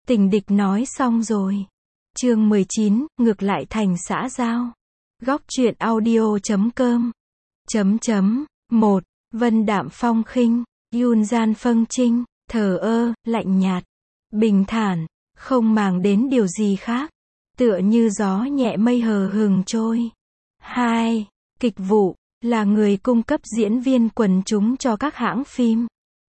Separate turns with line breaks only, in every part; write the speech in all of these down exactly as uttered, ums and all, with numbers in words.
Tình địch nói xong rồi. Chương mười chín, ngược lại thành xã giao. Góc truyện audio chấm com. Chấm chấm. một. Vân đạm phong khinh, Yun gian phân trinh, thờ ơ, lạnh nhạt, bình thản, không màng đến điều gì khác, tựa như gió nhẹ mây hờ hừng trôi. hai. Kịch vụ, là người cung cấp diễn viên quần chúng cho các hãng phim.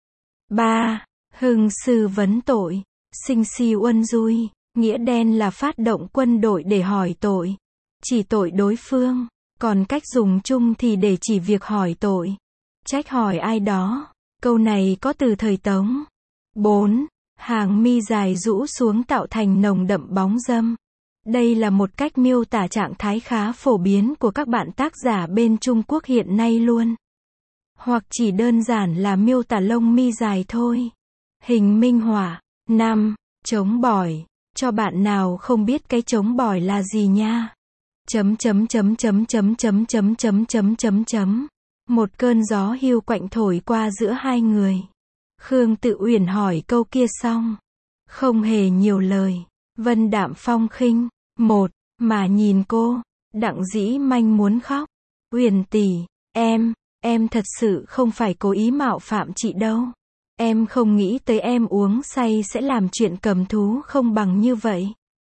ba. Hưng sư vấn tội, sinh si uân dui, nghĩa đen là phát động quân đội để hỏi tội, chỉ tội đối phương, còn cách dùng chung thì để chỉ việc hỏi tội, trách hỏi ai đó. Câu này có từ thời Tống. bốn. Hàng mi dài rũ xuống tạo thành nồng đậm bóng râm. Đây là một cách miêu tả trạng thái khá phổ biến của các bạn tác giả bên Trung Quốc hiện nay luôn. Hoặc chỉ đơn giản là miêu tả lông mi dài thôi. Hình minh họa. năm. Trống bỏi. Cho bạn nào không biết cái trống bỏi là gì nha. Chấm chấm chấm chấm chấm chấm chấm chấm chấm chấm chấm. Một cơn gió hiu quạnh thổi qua giữa hai người. Khương Tự Uyển hỏi câu kia xong, không hề nhiều lời. Vân đạm phong khinh. một. Mà nhìn cô, Đặng Dĩ Manh muốn khóc. Uyển tỷ, em, em thật sự không phải cố ý mạo phạm chị đâu. Em không nghĩ tới em uống say sẽ làm chuyện cầm thú không bằng như vậy.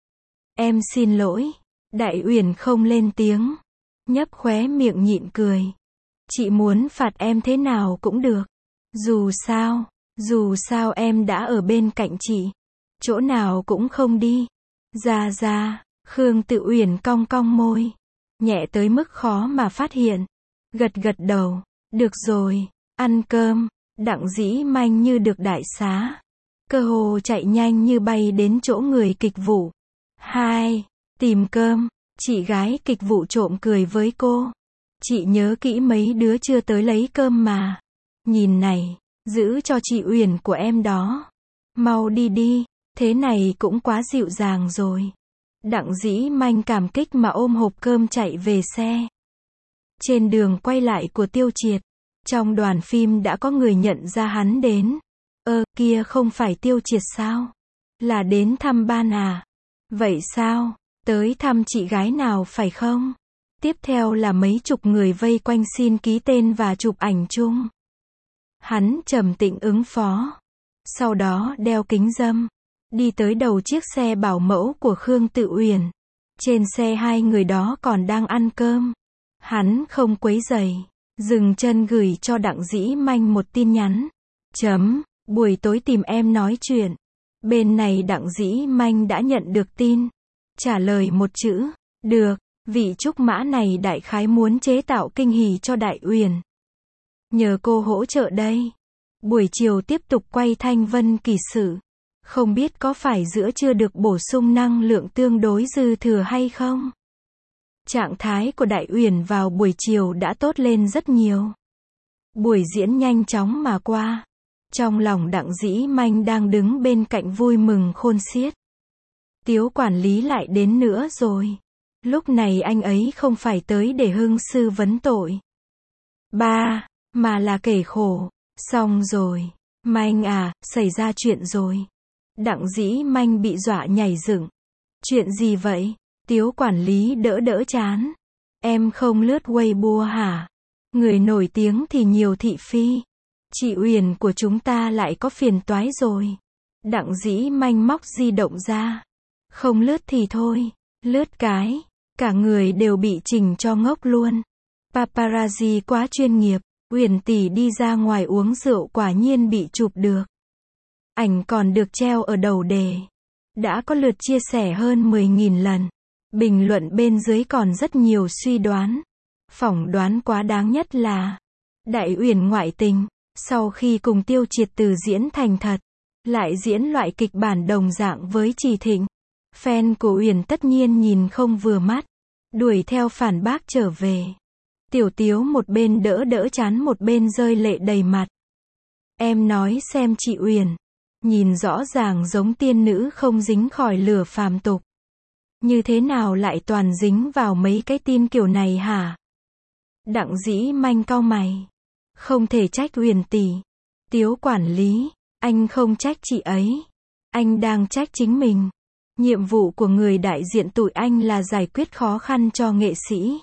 Em xin lỗi. Đại Uyển không lên tiếng, nhấp khóe miệng nhịn cười. Chị muốn phạt em thế nào cũng được. Dù sao, dù sao em đã ở bên cạnh chị. Chỗ nào cũng không đi. Ra ra, Khương Tự Uyển cong cong môi. Nhẹ tới mức khó mà phát hiện. Gật gật đầu. Được rồi, ăn cơm. Đặng Dĩ Manh như được đại xá. Cơ hồ chạy nhanh như bay đến chỗ người kịch vụ. hai. Tìm cơm. Chị gái kịch vụ trộm cười với cô. Chị nhớ kỹ mấy đứa chưa tới lấy cơm mà. Nhìn này, giữ cho chị Uyển của em đó. Mau đi đi, thế này cũng quá dịu dàng rồi. Đặng Dĩ Manh cảm kích mà ôm hộp cơm chạy về xe. Trên đường quay lại của Tiêu Triệt, trong đoàn phim đã có người nhận ra hắn đến. Ơ, kia không phải Tiêu Triệt sao? Là đến thăm ban à? Vậy sao? Tới thăm chị gái nào phải không? Tiếp theo là mấy chục người vây quanh xin ký tên và chụp ảnh chung. Hắn trầm tĩnh ứng phó. Sau đó đeo kính râm, đi tới đầu chiếc xe bảo mẫu của Khương Tự Uyển. Trên xe hai người đó còn đang ăn cơm. Hắn không quấy rầy, dừng chân gửi cho Đặng Dĩ Manh một tin nhắn. Chấm, buổi tối tìm em nói chuyện. Bên này Đặng Dĩ Manh đã nhận được tin. Trả lời một chữ, được. Vị trúc mã này đại khái muốn chế tạo kinh hỉ cho Đại Uyển. Nhờ cô hỗ trợ đây. Buổi chiều tiếp tục quay Thanh Vân Kỳ Sự. Không biết có phải giữa trưa được bổ sung năng lượng tương đối dư thừa hay không? Trạng thái của Đại Uyển vào buổi chiều đã tốt lên rất nhiều. Buổi diễn nhanh chóng mà qua. Trong lòng Đặng Dĩ Manh đang đứng bên cạnh vui mừng khôn xiết. Tiếu quản lý lại đến nữa rồi. Lúc này anh ấy không phải tới để hưng sư vấn tội. ba. Mà là kể khổ. Xong rồi. Manh à, xảy ra chuyện rồi. Đặng Dĩ Manh bị dọa nhảy dựng. Chuyện gì vậy? Tiếu quản lý đỡ đỡ chán. Em không lướt Weibo hả? Người nổi tiếng thì nhiều thị phi. Chị Uyển của chúng ta lại có phiền toái rồi. Đặng Dĩ Manh móc di động ra. Không lướt thì thôi. Lướt cái. Cả người đều bị chỉnh cho ngốc luôn. Paparazzi quá chuyên nghiệp. Uyển tỷ đi ra ngoài uống rượu quả nhiên bị chụp được. Ảnh còn được treo ở đầu đề. Đã có lượt chia sẻ hơn mười nghìn lần. Bình luận bên dưới còn rất nhiều suy đoán. Phỏng đoán quá đáng nhất là Đại Uyển ngoại tình. Sau khi cùng Tiêu Triệt từ diễn thành thật, lại diễn loại kịch bản đồng dạng với Trì Thịnh. Fan của Uyển tất nhiên nhìn không vừa mắt. Đuổi theo phản bác trở về. Tiểu Tiếu một bên đỡ đỡ chán một bên rơi lệ đầy mặt. Em nói xem chị Uyển. Nhìn rõ ràng giống tiên nữ không dính khỏi lửa phàm tục. Như thế nào lại toàn dính vào mấy cái tin kiểu này hả? Đặng Dĩ Manh cau mày. Không thể trách Uyển tỷ. Tiếu quản lý, anh không trách chị ấy. Anh đang trách chính mình. Nhiệm vụ của người đại diện tụi anh là giải quyết khó khăn cho nghệ sĩ.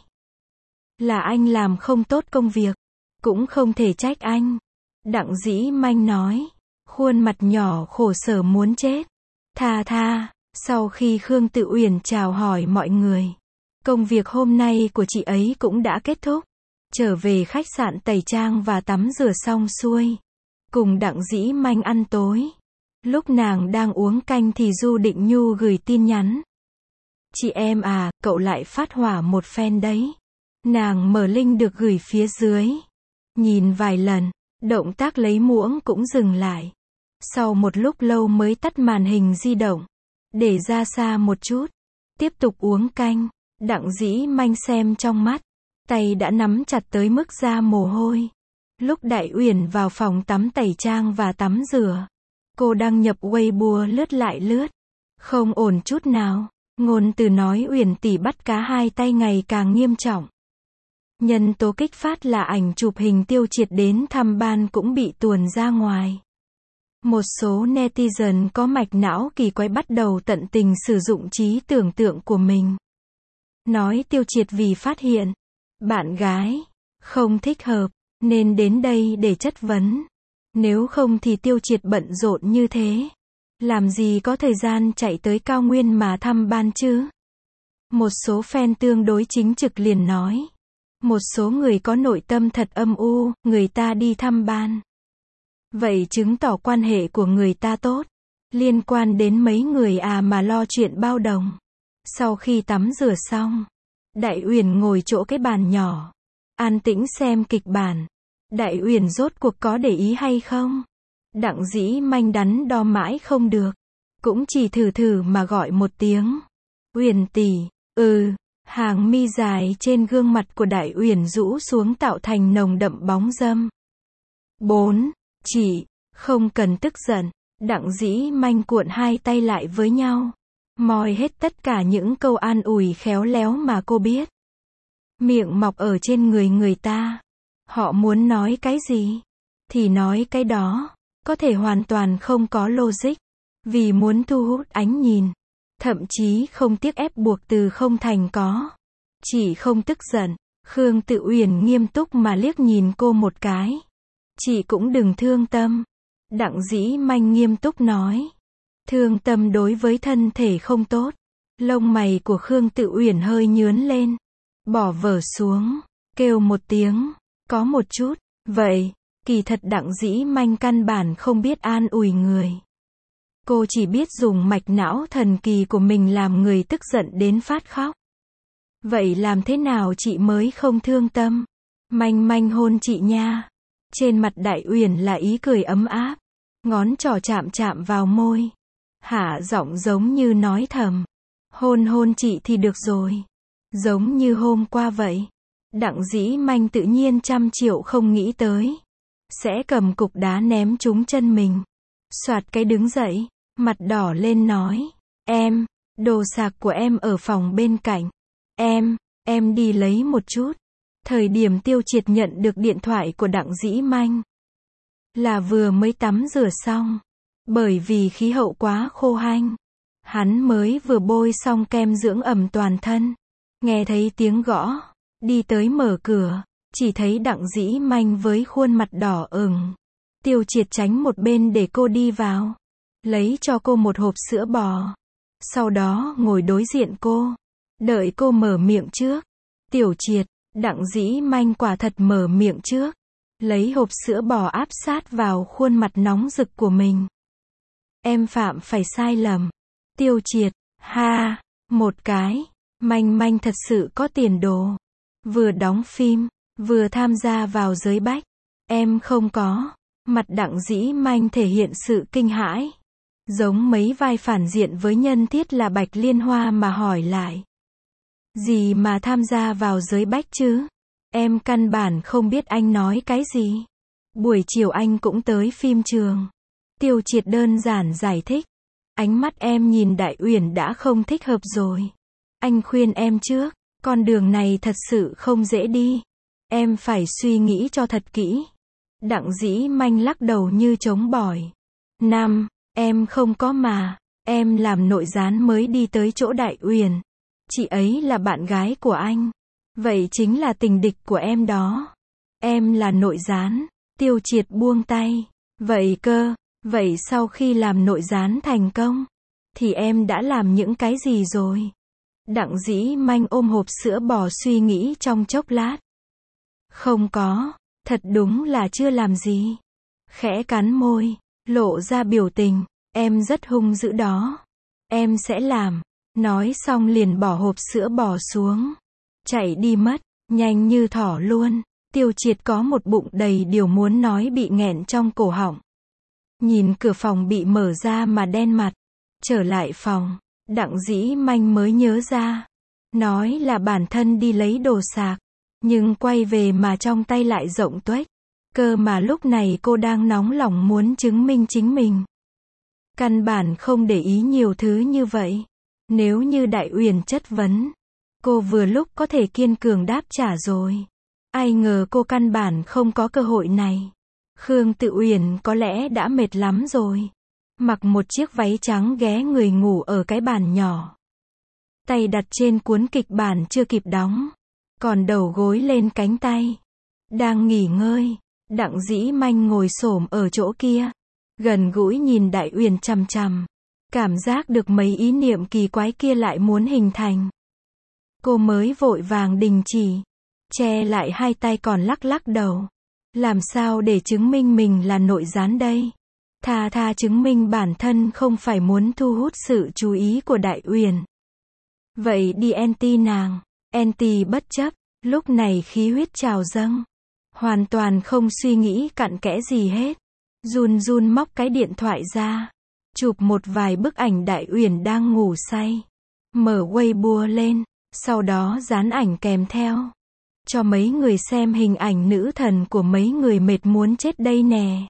Là anh làm không tốt công việc. Cũng không thể trách anh. Đặng Dĩ Manh nói. Khuôn mặt nhỏ khổ sở muốn chết. Tha tha. Sau khi Khương Tự Uyển chào hỏi mọi người. Công việc hôm nay của chị ấy cũng đã kết thúc. Trở về khách sạn tẩy trang và tắm rửa xong xuôi. Cùng Đặng Dĩ Manh ăn tối. Lúc nàng đang uống canh thì Du Định Nhu gửi tin nhắn. Chị em à, cậu lại phát hỏa một phen đấy. Nàng mở link được gửi phía dưới. Nhìn vài lần, động tác lấy muỗng cũng dừng lại. Sau một lúc lâu mới tắt màn hình di động. Để ra xa một chút. Tiếp tục uống canh. Đặng Dĩ Manh xem trong mắt. Tay đã nắm chặt tới mức ra mồ hôi. Lúc Đại Uyển vào phòng tắm tẩy trang và tắm rửa. Cô đăng nhập Weibo lướt lại lướt. Không ổn chút nào. Ngôn từ nói Uyển tỷ bắt cá hai tay ngày càng nghiêm trọng. Nhân tố kích phát là ảnh chụp hình Tiêu Triệt đến thăm ban cũng bị tuồn ra ngoài. Một số netizen có mạch não kỳ quái bắt đầu tận tình sử dụng trí tưởng tượng của mình. Nói Tiêu Triệt vì phát hiện bạn gái không thích hợp nên đến đây để chất vấn. Nếu không thì Tiêu Triệt bận rộn như thế. Làm gì có thời gian chạy tới cao nguyên mà thăm ban chứ? Một số fan tương đối chính trực liền nói. Một số người có nội tâm thật âm u, người ta đi thăm ban. Vậy chứng tỏ quan hệ của người ta tốt. Liên quan đến mấy người à mà lo chuyện bao đồng. Sau khi tắm rửa xong, Đại Uyển ngồi chỗ cái bàn nhỏ. An tĩnh xem kịch bản. Đại Uyển rốt cuộc có để ý hay không? Đặng Dĩ Manh đắn đo mãi không được. Cũng chỉ thử thử mà gọi một tiếng. Uyển tỷ, ừ. Hàng mi dài trên gương mặt của Đại Uyển rũ xuống tạo thành nồng đậm bóng dâm. Bốn. Chị, không cần tức giận. Đặng Dĩ Manh cuộn hai tay lại với nhau. Moi hết tất cả những câu an ủi khéo léo mà cô biết. Miệng mọc ở trên người người ta. Họ muốn nói cái gì? Thì nói cái đó. Có thể hoàn toàn không có logic. Vì muốn thu hút ánh nhìn. Thậm chí không tiếc ép buộc từ không thành có. Chị không tức giận. Khương Tự Uyển nghiêm túc mà liếc nhìn cô một cái. Chị cũng đừng thương tâm. Đặng Dĩ Manh nghiêm túc nói. Thương tâm đối với thân thể không tốt. Lông mày của Khương Tự Uyển hơi nhướn lên. Bỏ vở xuống. Kêu một tiếng. Có một chút. Vậy, kỳ thật Đặng Dĩ Manh căn bản không biết an ủi người. Cô chỉ biết dùng mạch não thần kỳ của mình làm người tức giận đến phát khóc. Vậy làm thế nào chị mới không thương tâm? Manh Manh hôn chị nha. Trên mặt Đại Uyển là ý cười ấm áp. Ngón trỏ chạm chạm vào môi. Hạ giọng giống như nói thầm. Hôn hôn chị thì được rồi. Giống như hôm qua vậy. Đặng Dĩ Manh tự nhiên trăm triệu không nghĩ tới. Sẽ cầm cục đá ném trúng chân mình. Soạt cái đứng dậy. Mặt đỏ lên nói. Em, đồ sạc của em ở phòng bên cạnh. Em, em đi lấy một chút. Thời điểm Tiêu Triệt nhận được điện thoại của Đặng Dĩ Manh. Là vừa mới tắm rửa xong. Bởi vì khí hậu quá khô hanh. Hắn mới vừa bôi xong kem dưỡng ẩm toàn thân. Nghe thấy tiếng gõ. Đi tới mở cửa. Chỉ thấy Đặng Dĩ Manh với khuôn mặt đỏ ửng. Tiêu Triệt tránh một bên để cô đi vào. Lấy cho cô một hộp sữa bò. Sau đó ngồi đối diện cô. Đợi cô mở miệng trước. Tiểu Triệt, Đặng Dĩ Manh quả thật mở miệng trước. Lấy hộp sữa bò áp sát vào khuôn mặt nóng rực của mình. Em phạm phải sai lầm. Tiêu Triệt, ha, một cái. Manh Manh thật sự có tiền đồ. Vừa đóng phim, vừa tham gia vào giới bách. Em không có. Mặt Đặng Dĩ Manh thể hiện sự kinh hãi. Giống mấy vai phản diện với nhân thiết là Bạch Liên Hoa mà hỏi lại. Gì mà tham gia vào giới bách chứ? Em căn bản không biết anh nói cái gì. Buổi chiều anh cũng tới phim trường. Tiêu Triệt đơn giản giải thích. Ánh mắt em nhìn Đại Uyển đã không thích hợp rồi. Anh khuyên em trước, con đường này thật sự không dễ đi. Em phải suy nghĩ cho thật kỹ. Đặng Dĩ Manh lắc đầu như trống bỏi. Năm, Em không có mà, em làm nội gián mới đi tới chỗ Đại Uyển. Chị ấy là bạn gái của anh. Vậy chính là tình địch của em đó. Em là nội gián. Tiêu Triệt buông tay. Vậy cơ, vậy sau khi làm nội gián thành công, thì em đã làm những cái gì rồi? Đặng Dĩ Manh ôm hộp sữa bò suy nghĩ trong chốc lát. Không có, thật đúng là chưa làm gì. Khẽ cắn môi, lộ ra biểu tình, em rất hung dữ đó. Em sẽ làm. Nói xong liền bỏ hộp sữa bò xuống. Chạy đi mất, nhanh như thỏ luôn. Tiêu Triệt có một bụng đầy điều muốn nói bị nghẹn trong cổ họng. Nhìn cửa phòng bị mở ra mà đen mặt. Trở lại phòng, Đặng Dĩ Manh mới nhớ ra. Nói là bản thân đi lấy đồ sạc. Nhưng quay về mà trong tay lại rộng tuếch. Cơ mà lúc này cô đang nóng lòng muốn chứng minh chính mình. Căn bản không để ý nhiều thứ như vậy. Nếu như Đại Uyển chất vấn, cô vừa lúc có thể kiên cường đáp trả rồi. Ai ngờ cô căn bản không có cơ hội này. Khương Tự Uyển có lẽ đã mệt lắm rồi. Mặc một chiếc váy trắng ghé người ngủ ở cái bàn nhỏ. Tay đặt trên cuốn kịch bản chưa kịp đóng. Còn đầu gối lên cánh tay. Đang nghỉ ngơi. Đặng Dĩ Manh ngồi xổm ở chỗ kia. Gần gũi nhìn Đại Uyển chằm chằm. Cảm giác được mấy ý niệm kỳ quái kia lại muốn hình thành. Cô mới vội vàng đình chỉ. Che lại hai tay còn lắc lắc đầu. Làm sao để chứng minh mình là nội gián đây? Tha tha chứng minh bản thân không phải muốn thu hút sự chú ý của Đại Uyển. Vậy đi anti nàng. Anti bất chấp. Lúc này khí huyết trào dâng. Hoàn toàn không suy nghĩ cặn kẽ gì hết. Run run móc cái điện thoại ra. Chụp một vài bức ảnh Đại Uyển đang ngủ say. Mở Weibo lên. Sau đó dán ảnh kèm theo. Cho mấy người xem hình ảnh nữ thần của mấy người mệt muốn chết đây nè.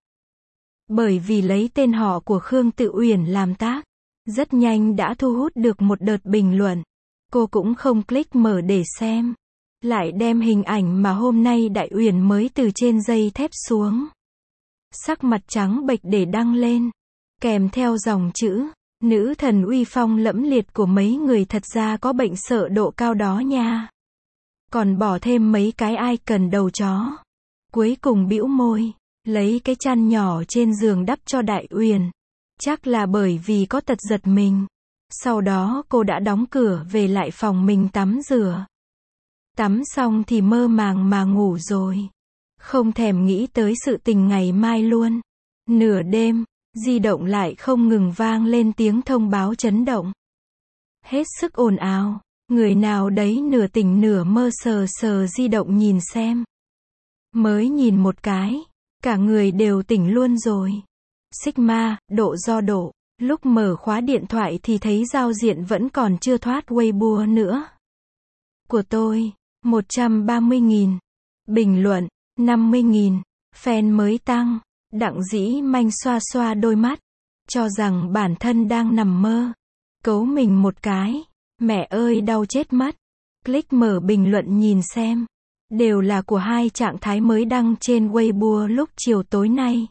Bởi vì lấy tên họ của Khương Tự Uyển làm tác. Rất nhanh đã thu hút được một đợt bình luận. Cô cũng không click mở để xem. Lại đem hình ảnh mà hôm nay Đại Uyển mới từ trên dây thép xuống. Sắc mặt trắng bệch để đăng lên. Kèm theo dòng chữ. Nữ thần uy phong lẫm liệt của mấy người thật ra có bệnh sợ độ cao đó nha. Còn bỏ thêm mấy cái icon đầu chó. Cuối cùng bĩu môi. Lấy cái chăn nhỏ trên giường đắp cho Đại Uyển. Chắc là bởi vì có tật giật mình. Sau đó cô đã đóng cửa về lại phòng mình tắm rửa. Tắm xong thì mơ màng mà ngủ rồi. Không thèm nghĩ tới sự tình ngày mai luôn. Nửa đêm, di động lại không ngừng vang lên tiếng thông báo chấn động. Hết sức ồn ào. Người nào đấy nửa tỉnh nửa mơ sờ sờ di động nhìn xem. Mới nhìn một cái. Cả người đều tỉnh luôn rồi. Sigma, độ do độ. Lúc mở khóa điện thoại thì thấy giao diện vẫn còn chưa thoát Weibo nữa. Của tôi, một trăm ba mươi nghìn. Bình luận, năm mươi nghìn. Fan mới tăng. Đặng Dĩ Manh xoa xoa đôi mắt. Cho rằng bản thân đang nằm mơ. Cấu mình một cái. Mẹ ơi đau chết mất. Click mở bình luận nhìn xem. Đều là của hai trạng thái mới đăng trên Weibo lúc chiều tối nay.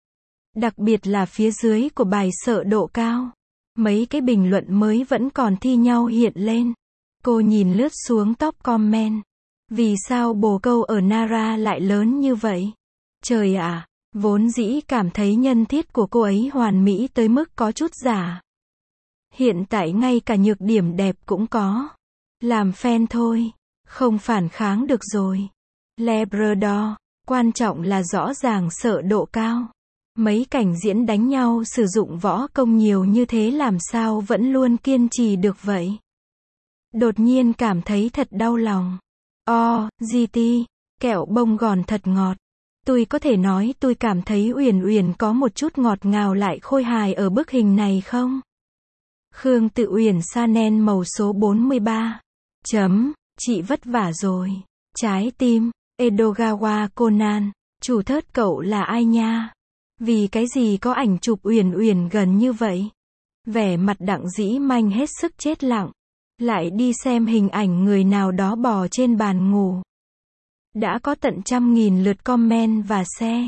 Đặc biệt là phía dưới của bài sợ độ cao. Mấy cái bình luận mới vẫn còn thi nhau hiện lên. Cô nhìn lướt xuống top comment. Vì sao bồ câu ở Nara lại lớn như vậy? Trời ạ, vốn dĩ cảm thấy nhân thiết của cô ấy hoàn mỹ tới mức có chút giả. Hiện tại ngay cả nhược điểm đẹp cũng có. Làm fan thôi, không phản kháng được rồi. Labrador, quan trọng là rõ ràng sợ độ cao. Mấy cảnh diễn đánh nhau sử dụng võ công nhiều như thế làm sao vẫn luôn kiên trì được vậy? Đột nhiên cảm thấy thật đau lòng. O, giê tê, kẹo bông gòn thật ngọt. Tôi có thể nói tôi cảm thấy Uyển Uyển có một chút ngọt ngào lại khôi hài ở bức hình này không? Khương Tự Uyển Chanel màu số bốn mươi ba. Chấm, chị vất vả rồi. Trái tim, Edogawa Conan, chủ thớt cậu là ai nha? Vì cái gì có ảnh chụp Uyển Uyển gần như vậy? Vẻ mặt Đặng Dĩ Manh hết sức chết lặng. Lại đi xem hình ảnh người nào đó bò trên bàn ngủ. Đã có tận trăm nghìn lượt comment và share.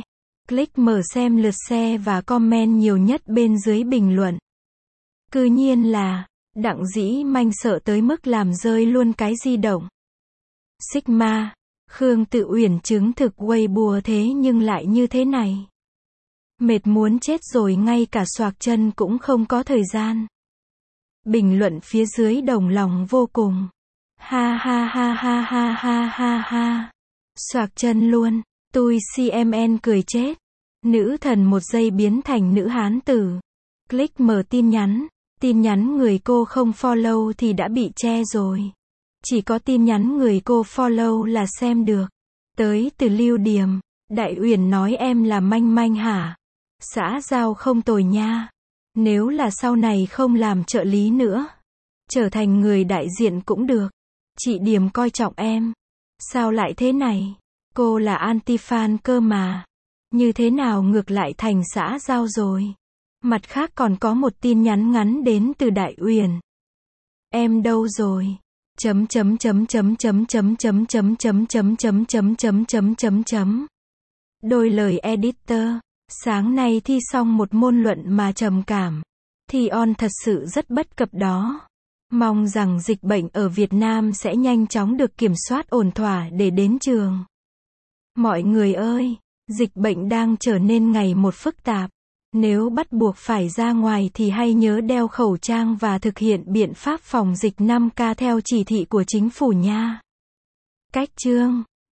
Click mở xem lượt share và comment nhiều nhất bên dưới bình luận. Cứ nhiên là, Đặng Dĩ Manh sợ tới mức làm rơi luôn cái di động. Sigma, Khương Tự Uyển chứng thực Weibo thế nhưng lại như thế này. Mệt muốn chết rồi, ngay cả xoạc chân cũng không có thời gian. Bình luận phía dưới đồng lòng vô cùng. Ha ha ha ha ha ha ha ha. Xoạc chân luôn. Tui xê em en cười chết. Nữ thần một giây biến thành nữ hán tử. Click mở tin nhắn. Tin nhắn người cô không follow thì đã bị che rồi. Chỉ có tin nhắn người cô follow là xem được. Tới từ Lưu Điềm. Đại Uyển nói em là manh manh hả? Xã giao không tồi nha. Nếu là sau này không làm trợ lý nữa, trở thành người đại diện cũng được. Chị Điềm coi trọng em. Sao lại thế này? Cô là anti-fan cơ mà. Như thế nào ngược lại thành xã giao rồi? Mặt khác còn có một tin nhắn ngắn đến từ Đại Uyển. Em đâu rồi? Chấm chấm chấm chấm chấm chấm chấm chấm chấm chấm chấm chấm chấm chấm chấm chấm. Đôi lời editor. Sáng nay thi xong một môn luận mà trầm cảm. Thi on thật sự rất bất cập đó. Mong rằng dịch bệnh ở Việt Nam sẽ nhanh chóng được kiểm soát ổn thỏa để đến trường. Mọi người ơi, dịch bệnh đang trở nên ngày một phức tạp. Nếu bắt buộc phải ra ngoài thì hãy nhớ đeo khẩu trang và thực hiện biện pháp phòng dịch năm K theo chỉ thị của chính phủ nha. Cách chương